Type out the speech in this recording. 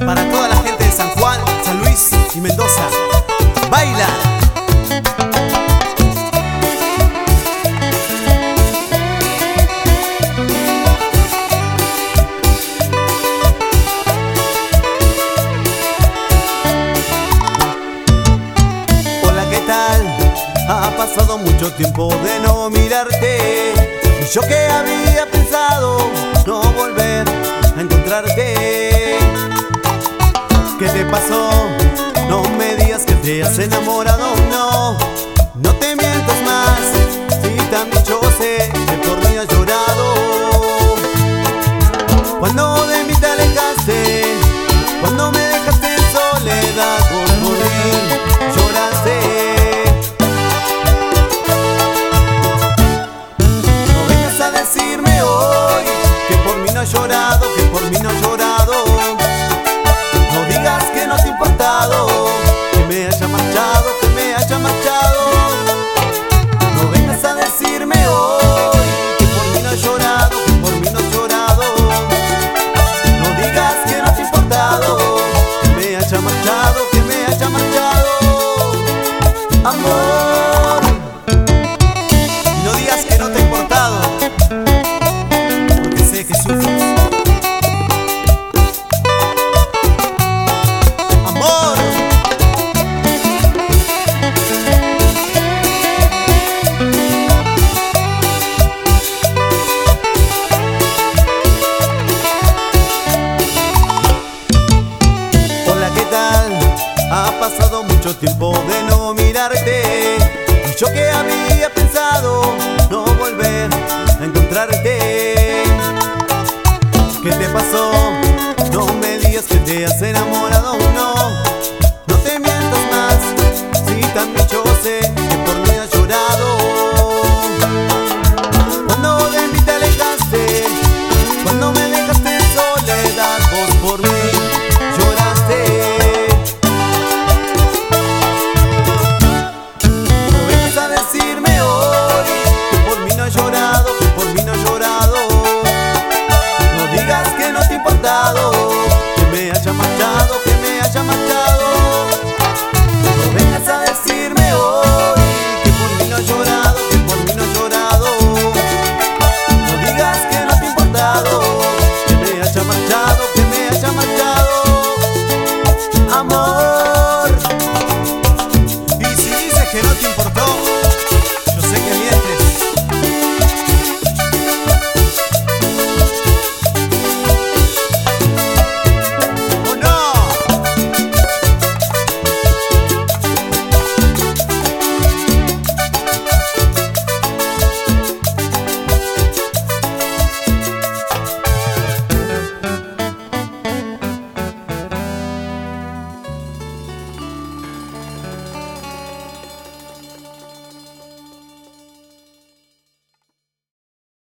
para toda la gente de San Juan, San Luis y Mendoza. ¡Baila! Hola, ¿qué tal? Ha pasado mucho tiempo de no mirarte, y yo que había pensado no volver a encontrarte. ¿Qué te pasó? No me digas que te has enamorado, no. No te mientas más, si también yo sé que por mí has llorado. Cuando de mí te alejaste, cuando me dejaste en soledad, por mí lloraste. No vengas a decirme hoy que por mí no has llorado, que por mí no has llorado. No digas que no te ha importado, que me haya marchado, que me haya marchado. No vengas a decirme hoy que por mí no has llorado, que por mí no has llorado. No digas que no te ha importado, que me haya marchado, que me haya marchado. Amor, y no digas que no te ha importado, porque sé que sufres. Ha pasado mucho tiempo de no mirarte, y yo que había pensado no volver a encontrarte. ¿Qué te pasó? No me digas que te has enamorado.